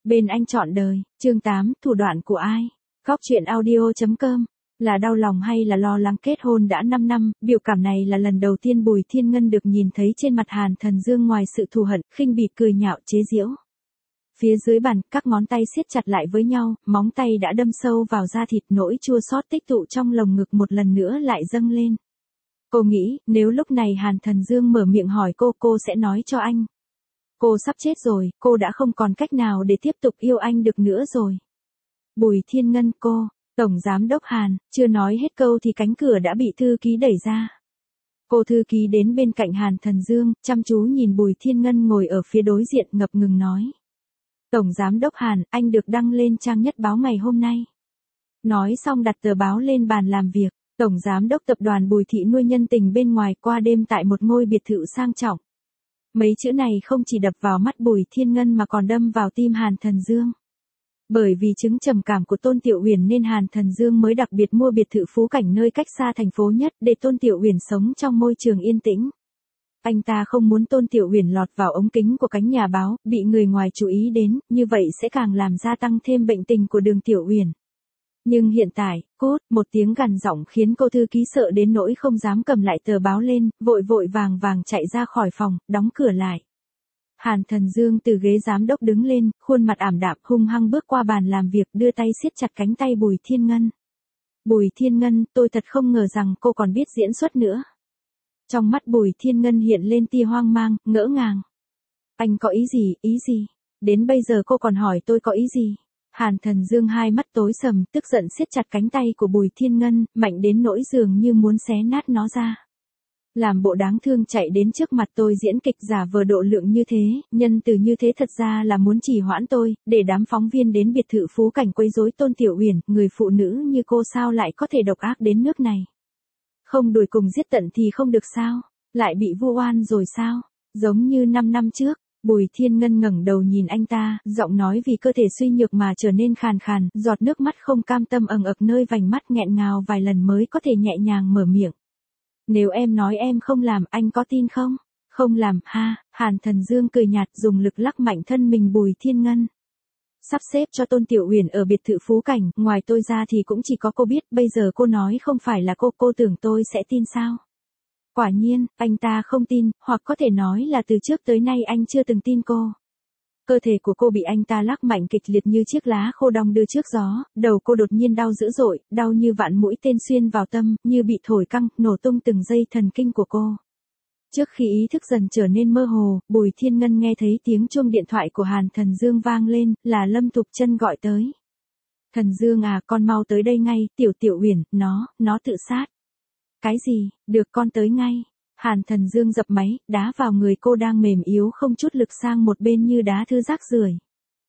Bên anh chọn đời, chương 8, thủ đoạn của ai? Góc truyện audio.com. Là đau lòng hay là lo lắng? Kết hôn đã 5 năm, biểu cảm này là lần đầu tiên Bùi Thiên Ngân được nhìn thấy trên mặt Hàn Thần Dương ngoài sự thù hận, khinh bỉ, cười nhạo, chế giễu. Phía dưới bàn, các ngón tay siết chặt lại với nhau, móng tay đã đâm sâu vào da thịt, nỗi chua xót tích tụ trong lồng ngực một lần nữa lại dâng lên. Cô nghĩ, nếu lúc này Hàn Thần Dương mở miệng hỏi cô sẽ nói cho anh. Cô sắp chết rồi, cô đã không còn cách nào để tiếp tục yêu anh được nữa rồi. Bùi Thiên Ngân, cô, Tổng Giám đốc Hàn, chưa nói hết câu thì cánh cửa đã bị thư ký đẩy ra. Cô thư ký đến bên cạnh Hàn Thần Dương, chăm chú nhìn Bùi Thiên Ngân ngồi ở phía đối diện, ngập ngừng nói. Tổng Giám đốc Hàn, anh được đăng lên trang nhất báo ngày hôm nay. Nói xong đặt tờ báo lên bàn làm việc. Tổng Giám đốc tập đoàn Bùi Thị nuôi nhân tình bên ngoài qua đêm tại một ngôi biệt thự sang trọng. Mấy chữ này không chỉ đập vào mắt Bùi Thiên Ngân mà còn đâm vào tim Hàn Thần Dương. Bởi vì chứng trầm cảm của Tôn Tiểu Uyển nên Hàn Thần Dương mới đặc biệt mua biệt thự Phú Cảnh nơi cách xa thành phố nhất để Tôn Tiểu Uyển sống trong môi trường yên tĩnh. Anh ta không muốn Tôn Tiểu Uyển lọt vào ống kính của cánh nhà báo, bị người ngoài chú ý đến, như vậy sẽ càng làm gia tăng thêm bệnh tình của Đường Tiểu Uyển. Nhưng hiện tại, một tiếng gằn giọng khiến cô thư ký sợ đến nỗi không dám cầm lại tờ báo lên, vội vàng chạy ra khỏi phòng, đóng cửa lại. Hàn Thần Dương từ ghế giám đốc đứng lên, khuôn mặt ảm đạm, hung hăng bước qua bàn làm việc, đưa tay siết chặt cánh tay Bùi Thiên Ngân. Bùi Thiên Ngân, tôi thật không ngờ rằng cô còn biết diễn xuất nữa. Trong mắt Bùi Thiên Ngân hiện lên tia hoang mang, ngỡ ngàng. Anh có ý gì? Đến bây giờ cô còn hỏi tôi có ý gì? Hàn Thần Dương hai mắt tối sầm, tức giận siết chặt cánh tay của Bùi Thiên Ngân, mạnh đến nỗi dường như muốn xé nát nó ra. Làm bộ đáng thương chạy đến trước mặt tôi diễn kịch giả vờ độ lượng như thế, nhân từ như thế thật ra là muốn trì hoãn tôi, để đám phóng viên đến biệt thự Phú Cảnh quấy rối Tôn Tiểu Uyển, người phụ nữ như cô sao lại có thể độc ác đến nước này. Không đuổi cùng giết tận thì không được sao, lại bị vu oan rồi sao, giống như 5 năm trước. Bùi Thiên Ngân ngẩng đầu nhìn anh ta, giọng nói vì cơ thể suy nhược mà trở nên khàn khàn, giọt nước mắt không cam tâm ẩn ực nơi vành mắt, nghẹn ngào vài lần mới có thể nhẹ nhàng mở miệng. Nếu em nói em không làm, anh có tin không? Không làm, ha, Hàn Thần Dương cười nhạt, dùng lực lắc mạnh thân mình Bùi Thiên Ngân. Sắp xếp cho Tôn Tiểu Uyển ở biệt thự Phú Cảnh, ngoài tôi ra thì cũng chỉ có cô biết, bây giờ cô nói không phải là cô tưởng tôi sẽ tin sao? Quả nhiên, anh ta không tin, hoặc có thể nói là từ trước tới nay anh chưa từng tin cô. Cơ thể của cô bị anh ta lắc mạnh kịch liệt như chiếc lá khô đong đưa trước gió, đầu cô đột nhiên đau dữ dội, đau như vạn mũi tên xuyên vào tâm, như bị thổi căng, nổ tung từng dây thần kinh của cô. Trước khi ý thức dần trở nên mơ hồ, Bùi Thiên Ngân nghe thấy tiếng chuông điện thoại của Hàn Thần Dương vang lên, là Lâm Thục Chân gọi tới. Thần Dương à, con mau tới đây ngay, Tiểu Uyển, nó tự sát. Cái gì, được con tới ngay. Hàn Thần Dương dập máy, đá vào người cô đang mềm yếu không chút lực sang một bên như đá thư rác rưởi.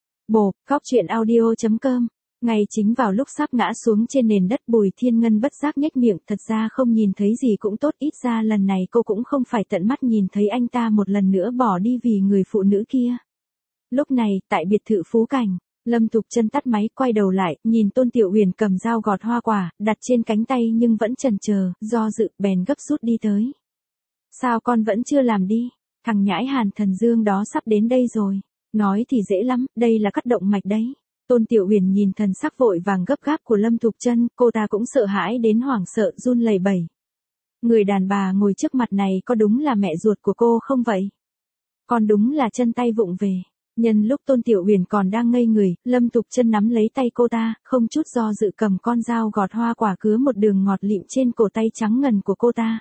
Góc truyện audio.com. Ngay chính vào lúc sắp ngã xuống trên nền đất, Bùi Thiên Ngân bất giác nhếch miệng, thật ra không nhìn thấy gì cũng tốt, ít ra lần này cô cũng không phải tận mắt nhìn thấy anh ta một lần nữa bỏ đi vì người phụ nữ kia. Lúc này, tại biệt thự Phú Cảnh, Lâm Thục Chân tắt máy, quay đầu lại, nhìn Tôn Tiểu Uyển cầm dao gọt hoa quả, đặt trên cánh tay nhưng vẫn chần chờ, do dự, bèn gấp rút đi tới. Sao con vẫn chưa làm đi? Thằng nhãi Hàn Thần Dương đó sắp đến đây rồi. Nói thì dễ lắm, đây là cắt động mạch đấy. Tôn Tiểu Uyển nhìn thần sắc vội vàng gấp gáp của Lâm Thục Chân, cô ta cũng sợ hãi đến hoảng sợ, run lẩy bẩy. Người đàn bà ngồi trước mặt này có đúng là mẹ ruột của cô không vậy? Còn đúng là chân tay vụng về. Nhân lúc Tôn Tiểu Uyển còn đang ngây người, Lâm Thục Chân nắm lấy tay cô ta, không chút do dự cầm con dao gọt hoa quả cứa một đường ngọt lịm trên cổ tay trắng ngần của cô ta.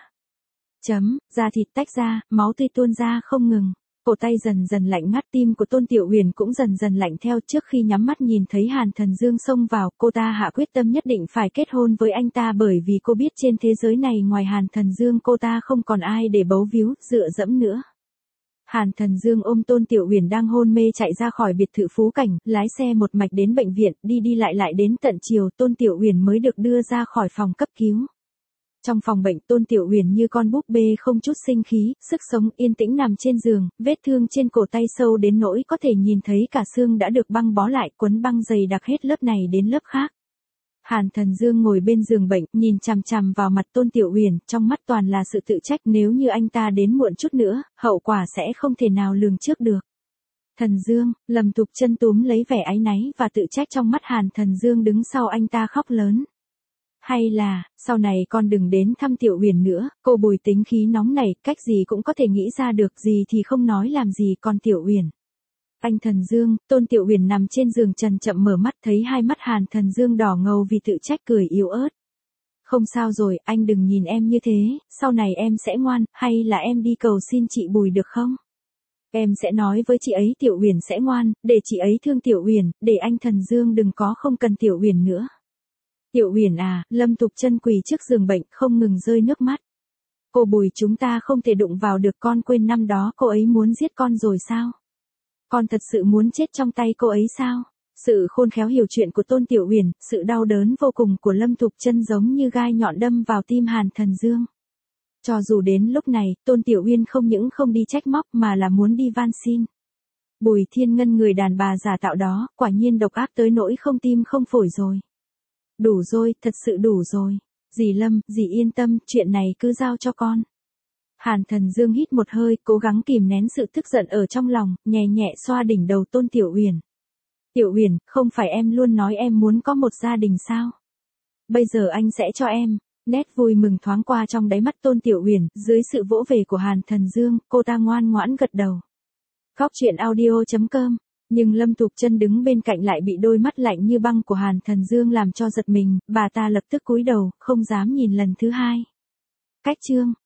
Da thịt tách ra, máu tươi tuôn ra không ngừng. Cổ tay dần lạnh ngắt, tim của Tôn Tiểu Uyển cũng dần lạnh theo. Trước khi nhắm mắt nhìn thấy Hàn Thần Dương xông vào, cô ta hạ quyết tâm nhất định phải kết hôn với anh ta, bởi vì cô biết trên thế giới này ngoài Hàn Thần Dương cô ta không còn ai để bấu víu, dựa dẫm nữa. Hàn Thần Dương ôm Tôn Tiểu Uyển đang hôn mê chạy ra khỏi biệt thự Phú Cảnh, lái xe một mạch đến bệnh viện, đi lại đến tận chiều Tôn Tiểu Uyển mới được đưa ra khỏi phòng cấp cứu. Trong phòng bệnh, Tôn Tiểu Uyển như con búp bê không chút sinh khí, sức sống, yên tĩnh nằm trên giường, vết thương trên cổ tay sâu đến nỗi có thể nhìn thấy cả xương đã được băng bó lại, quấn băng dày đặc hết lớp này đến lớp khác. Hàn Thần Dương ngồi bên giường bệnh, nhìn chằm chằm vào mặt Tôn Tiểu Uyển, trong mắt toàn là sự tự trách, nếu như anh ta đến muộn chút nữa, hậu quả sẽ không thể nào lường trước được. Thần Dương, Lâm Thục Chân túm lấy vẻ áy náy và tự trách trong mắt Hàn Thần Dương đứng sau anh ta khóc lớn. Hay là, sau này con đừng đến thăm Tiểu Uyển nữa, cô Bùi tính khí nóng nảy, cách gì cũng có thể nghĩ ra được, gì thì không nói làm gì còn Tiểu Uyển. Anh Thần Dương, Tôn Tiểu Uyển nằm trên giường trần chậm mở mắt thấy hai mắt Hàn Thần Dương đỏ ngầu vì tự trách cười yếu ớt. Không sao rồi, anh đừng nhìn em như thế, sau này em sẽ ngoan, hay là em đi cầu xin chị Bùi được không? Em sẽ nói với chị ấy Tiểu Uyển sẽ ngoan, để chị ấy thương Tiểu Uyển, để anh Thần Dương đừng có không cần Tiểu Uyển nữa. Tiểu Uyển à, Lâm Thục Chân quỳ trước giường bệnh không ngừng rơi nước mắt. Cô Bùi chúng ta không thể đụng vào được, con quên năm đó cô ấy muốn giết con rồi sao? Con thật sự muốn chết trong tay cô ấy sao? Sự khôn khéo hiểu chuyện của Tôn Tiểu Uyển, sự đau đớn vô cùng của Lâm Thục Chân giống như gai nhọn đâm vào tim Hàn Thần Dương. Cho dù đến lúc này, Tôn Tiểu Uyên không những không đi trách móc mà là muốn đi van xin. Bùi Thiên Ngân người đàn bà giả tạo đó, quả nhiên độc ác tới nỗi không tim không phổi rồi. Đủ rồi, thật sự đủ rồi. Dì Lâm, dì yên tâm, chuyện này cứ giao cho con. Hàn Thần Dương hít một hơi, cố gắng kìm nén sự tức giận ở trong lòng, nhẹ nhẹ xoa đỉnh đầu Tôn Tiểu Uyển. Tiểu Uyển, không phải em luôn nói em muốn có một gia đình sao? Bây giờ anh sẽ cho em. Nét vui mừng thoáng qua trong đáy mắt Tôn Tiểu Uyển, dưới sự vỗ về của Hàn Thần Dương, cô ta ngoan ngoãn gật đầu. Khóc chuyện audio.com. Nhưng Lâm Thục Chân đứng bên cạnh lại bị đôi mắt lạnh như băng của Hàn Thần Dương làm cho giật mình, bà ta lập tức cúi đầu, không dám nhìn lần thứ hai. Cách chương